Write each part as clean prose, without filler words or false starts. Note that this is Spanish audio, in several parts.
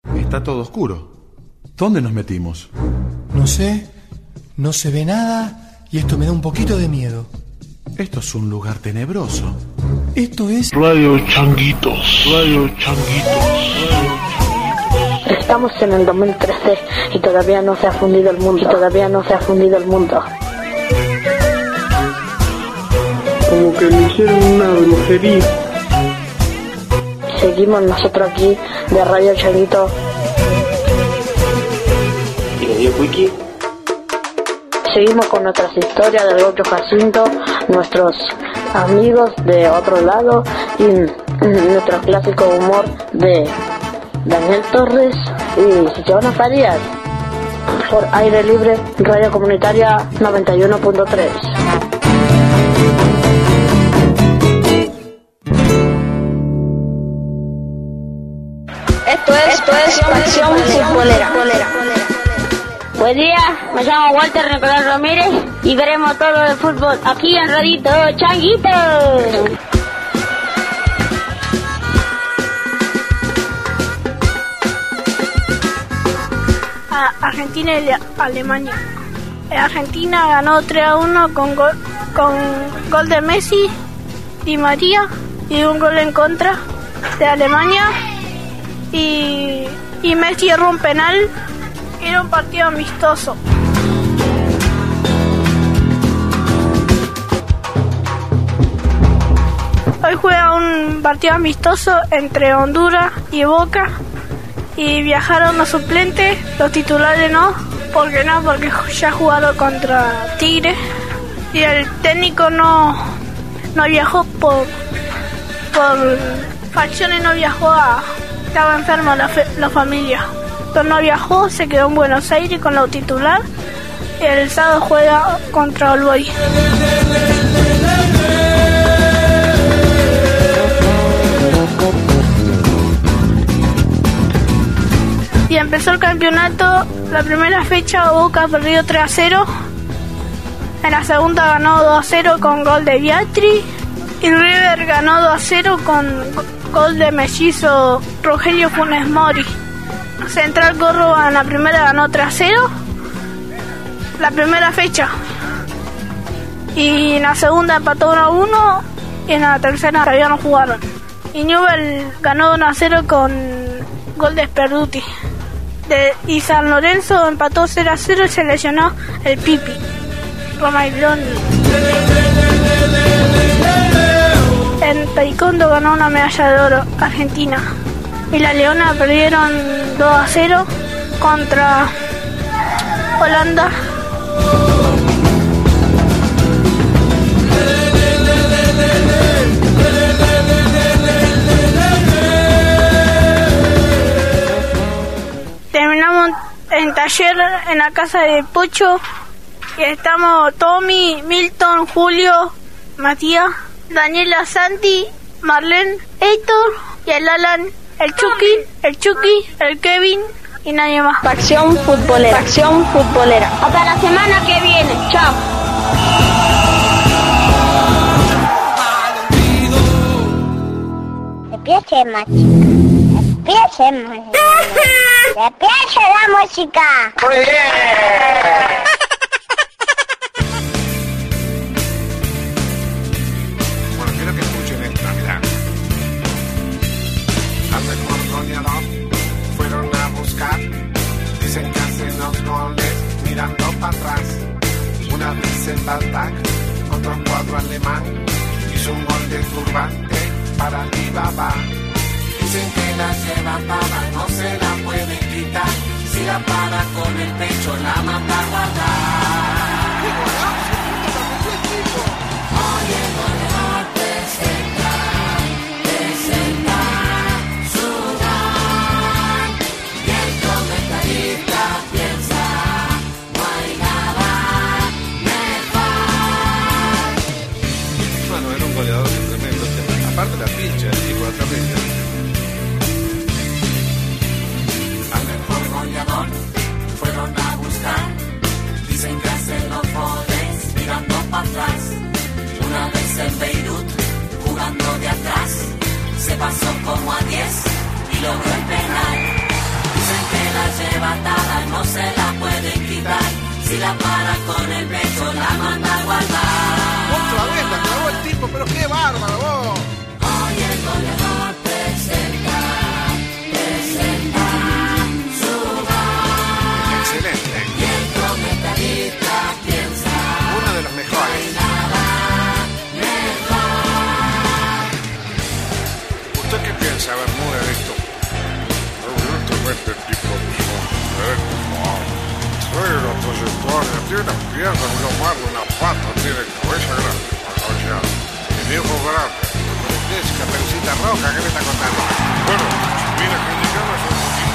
Está todo oscuro. ¿Dónde nos metimos? No sé, no se ve nada y esto me da un poquito de miedo. Esto es un lugar tenebroso. Esto es Radio Changuitos, Radio Changuitos. Estamos en el 2013 y todavía no se ha fundido el mundo, Como que me hicieron una brujería. Seguimos nosotros aquí de Radio Changuito. ¿Y le dio wiki? Seguimos con nuestras historias del otro Jacinto, nuestros amigos de otro lado y nuestro clásico humor de Daniel Torres y Joana Farías por Aire Libre, Radio Comunitaria 91.3. Esto es Pasión Futbolera. Buen día, me llamo Walter Nicolás Ramírez y veremos todo el fútbol aquí en Radito Changuito. Argentina y Alemania. Argentina ganó 3-1 con gol de Messi, Di María y un gol en contra de Alemania y Messi erró un penal. Era un partido amistoso. Hoy juega un partido amistoso entre Honduras y Boca. Y viajaron los suplentes, los titulares no, porque ya jugaron contra Tigre. Y el técnico no viajó por facciones, no viajó estaba enferma la familia. Entonces no viajó, se quedó en Buenos Aires con la titular. Y el sábado juega contra All Boys. Y empezó el campeonato, la primera fecha Boca perdió 3-0, en la segunda ganó 2-0 con gol de Beatriz, y River ganó 2-0 con gol de mellizo Rogelio Funes Mori. Central Córdoba en la primera ganó 3-0, la primera fecha, y en la segunda empató 1-1, y en la tercera todavía no jugaron. Y Newell ganó 1-0 con gol de Sperduti. Y San Lorenzo empató 0-0 y se lesionó el Pipi Romagnoli. En taekwondo ganó una medalla de oro Argentina. Y la Leona perdieron 2-0 contra Holanda. Terminamos en taller en la casa de Pocho y estamos Tommy, Milton, Julio, Matías, Daniela, Santi, Marlene, Héctor y el Alan, el Chucky, el Kevin y nadie más. Pasión Futbolera. Hasta la semana que viene. Chao. Empiece la música. Muy bien. Bueno, quiero que escuchen esta, mirá. Al mejor goleador fueron a buscar. Dicen que hacen los goles mirando para atrás. Una vez el Baltac, otro cuadro alemán, hizo un gol de turbante para Alibaba. Dicen que la lleva para, no se la pueden quitar. Si la para con el pecho, la manda a guardar. Oye, goleador, presenta su gol. Y el comentarista piensa, no hay nada mejor. Bueno, era un goleador tremendo. Aparte la pincha, el tipo de terrible. Fueron a buscar, dicen que hacen los goles mirando para atrás. Una vez en Beirut, jugando de atrás, se pasó como a 10 y logró el penal. la para con el beso, la manda a guardar. Otra vez la clavó el tipo, pero qué bárbaro vos. Hoy el goleador presenta su gol. Excelente. Y el comentarista piensa, Uno de los mejores. nada mejor. ¿Usted qué piensa, Bermuda, de esto? Evidentemente el tipo soy la trayectoria, tiene una pierna, una mano, una pata, tiene cabeza grande, o sea, el viejo grande. Es Caperucita Roja, ¿qué me está contando? Bueno, mira que indicamos un poquito.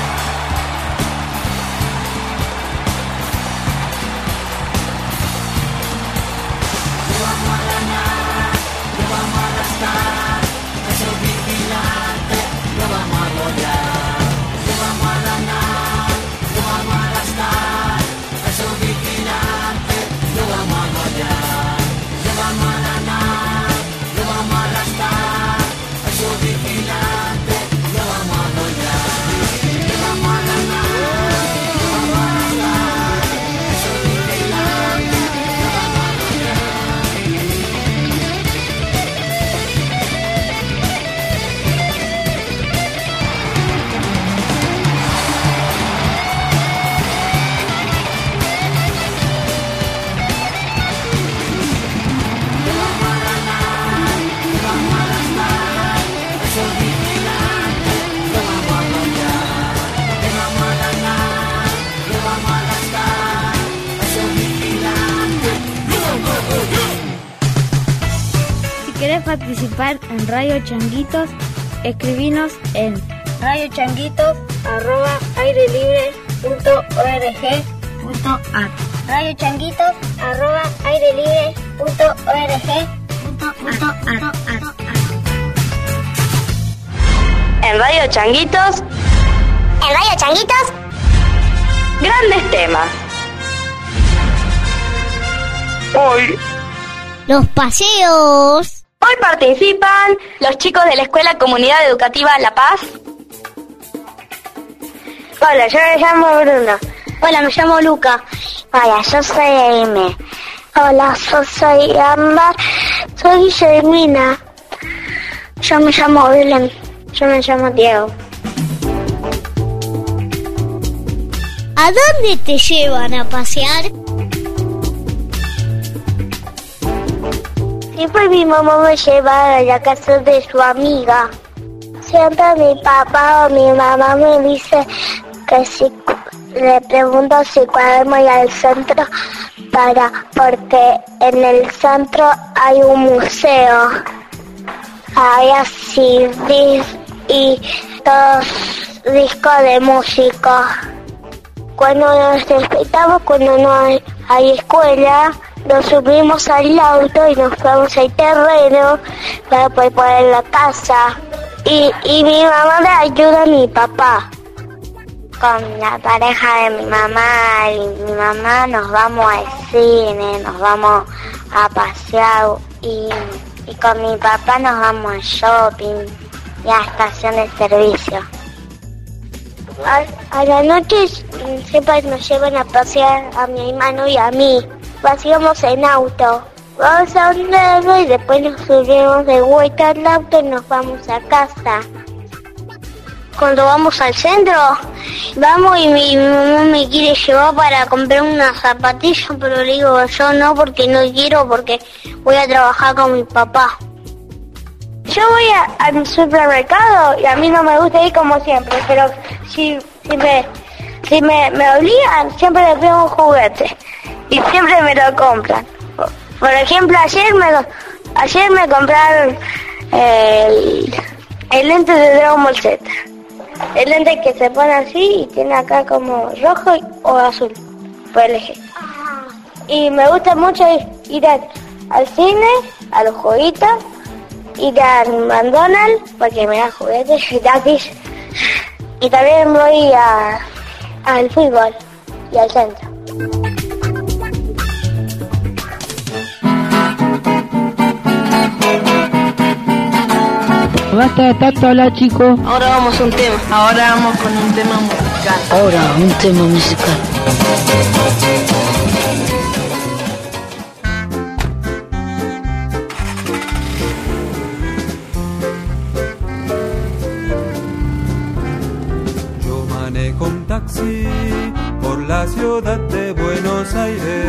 No vamos a ganar, no vamos a gastar, esos vigilantes, no vamos a golear. No vamos a ganar, no vamos a gastar, esos vigilantes, no vamos a golear. No vamos a ganar, no vamos a gastar, esos vigilantes, no vamos a golear. No vamos a ganar, no vamos a gastar, esos vigilantes, no vamos a golear. Si querés participar en Radio Changuitos, escribinos en radiochanguitos@airelibre.org.ar radiochanguitos@airelibre.org.ar En Radio Changuitos, grandes temas. Hoy Los paseos. Hoy participan los chicos de la Escuela Comunidad Educativa La Paz. Hola, yo me llamo Bruno. Hola, me llamo Luca. Hola, yo soy Aime. Hola, yo soy Ámbar. Soy Guillermina. Yo me llamo Belén. Yo me llamo Diego. ¿A dónde te llevan a pasear? Siempre mi mamá me lleva a la casa de su amiga. Siempre mi papá o mi mamá me dice que si le pregunto si podemos ir al centro porque en el centro hay un museo. Hay así y todos discos de música. Cuando nos despertamos, cuando no hay escuela, nos subimos al auto y nos vamos al terreno para poder poner la casa. Y mi mamá le ayuda a mi papá. Con la pareja de mi mamá y mi mamá nos vamos al cine, nos vamos a pasear y con mi papá nos vamos al shopping y a estación de servicio. A la noche siempre nos llevan a pasear a mi hermano y a mí. Paseamos en auto. Vamos a un lado y después nos subimos de vuelta al auto y nos vamos a casa. Cuando vamos al centro, vamos y mi mamá me quiere llevar para comprar unas zapatillas, pero le digo yo no porque no quiero, porque voy a trabajar con mi papá. Yo voy al supermercado y a mí no me gusta ir como siempre, pero si me obligan, siempre les pido un juguete y siempre me lo compran. Por ejemplo, ayer me compraron el lente de Dragon Ball Z. El lente que se pone así y tiene acá como rojo o azul. Puedes elegir. Y me gusta mucho ir al cine, a los jueguitos, ir al McDonald's porque me da juguetes gratis. Y también voy al fútbol y al centro. Basta de tanto hablar, chicos. Ahora vamos a un tema. Ahora vamos con un tema musical. Ahora, un tema musical. manejo un taxi por la ciudad de Buenos Aires.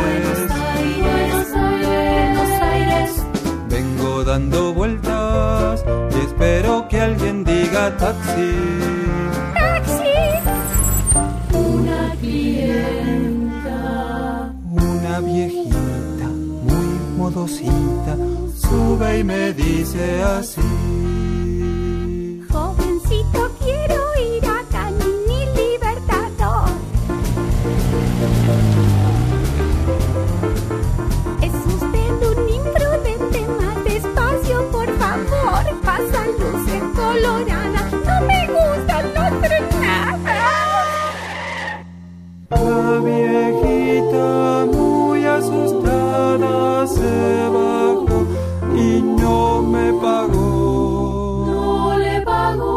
Buenos Aires. Vengo dando vueltas y espero que alguien diga taxi. Taxi. Una clienta, una viejita muy modosita sube y me dice así: jovencito, quiero ir a Canini Libertador. Es usted un imprudente, más despacio, por favor. Pasa luces coloradas, no me gustan los frenadas. La viejita muy asustada se bajó y no me pagó. No le pagó.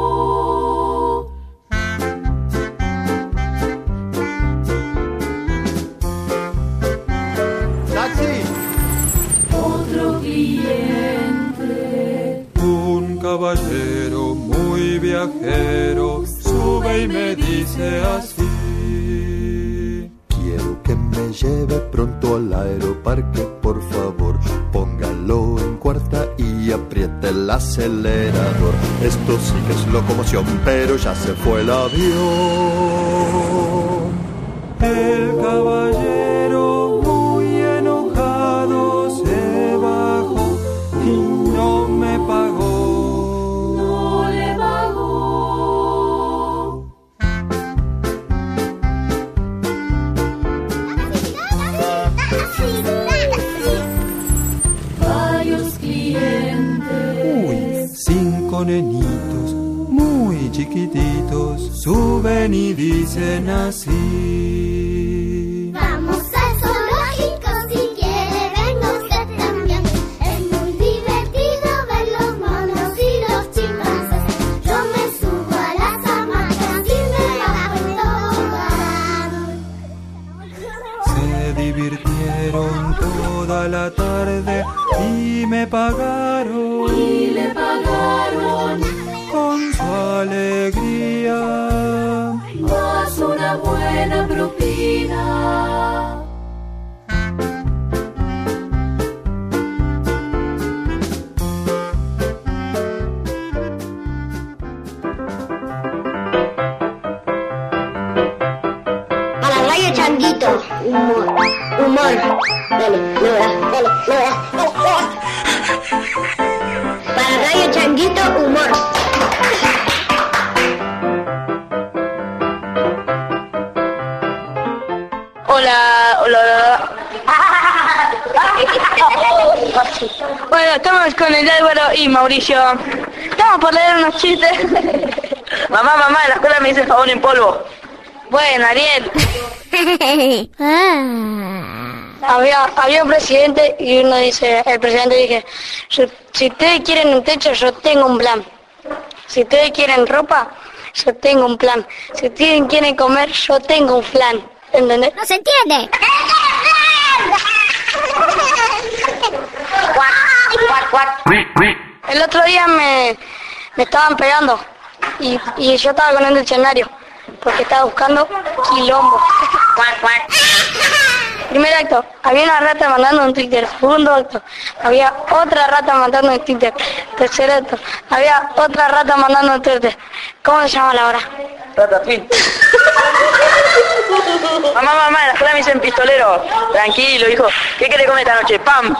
¡Taxi! Otro cliente. Un caballero muy viajero sube y me dice así: quiero que me lleve pronto al aeroparque, por favor. Póngalo en cuarta y apriete el acelerador. Esto sí que es locomoción, pero ya se fue el avión. El caballero muy enojado se bajó y no me pagó. No le pagó. Varios clientes. 5 nenitos muy chiquititos suben y dicen así: Vamos al zoológico, si quiere venga usted también. Es muy divertido ver los monos y los chimpancés. Yo me subo a las hamacas y me bajo en tobogán. se divirtieron toda la tarde y me pagaron. Y le pagaron Con su alegría más una buena propina. Para Radio Changuito, humor. Dale, dale. Para Radio Changuito, humor. Hola. Bueno, estamos con el Álvaro y Mauricio. Estamos por leer unos chistes. Mamá, en la escuela me dice jabón en polvo. Bueno, Ariel. Había un presidente y uno dice, el presidente dice: si ustedes quieren un techo, yo tengo un plan. Si ustedes quieren ropa, yo tengo un plan. Si ustedes quieren comer, yo tengo un flan. ¿Entendés? No se entiende. El otro día me estaban pegando y yo estaba con el diccionario porque estaba buscando quilombo. Primer acto, había una rata mandando un Twitter. Segundo acto, había otra rata mandando un Twitter. Tercer acto, había otra rata mandando un Twitter. ¿Cómo se llama la hora? Ratapín. Mamá, en la escuela me dicen pistolero. Tranquilo, hijo. ¿Qué querés comer esta noche? Pam.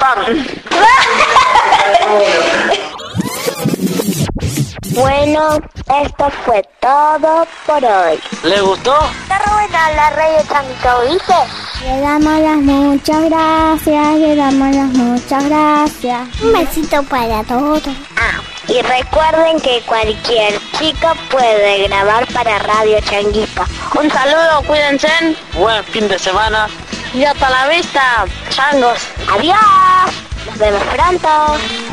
Bueno, esto fue todo por hoy. ¿Les gustó? Está re buena la Radio Changuito, ¿viste? Le damos las muchas gracias. Un besito para todos. Y recuerden que cualquier chico puede grabar para Radio Changuito. Un saludo, cuídense. Buen fin de semana. Y hasta la vista, changos. Adiós. Nos vemos pronto.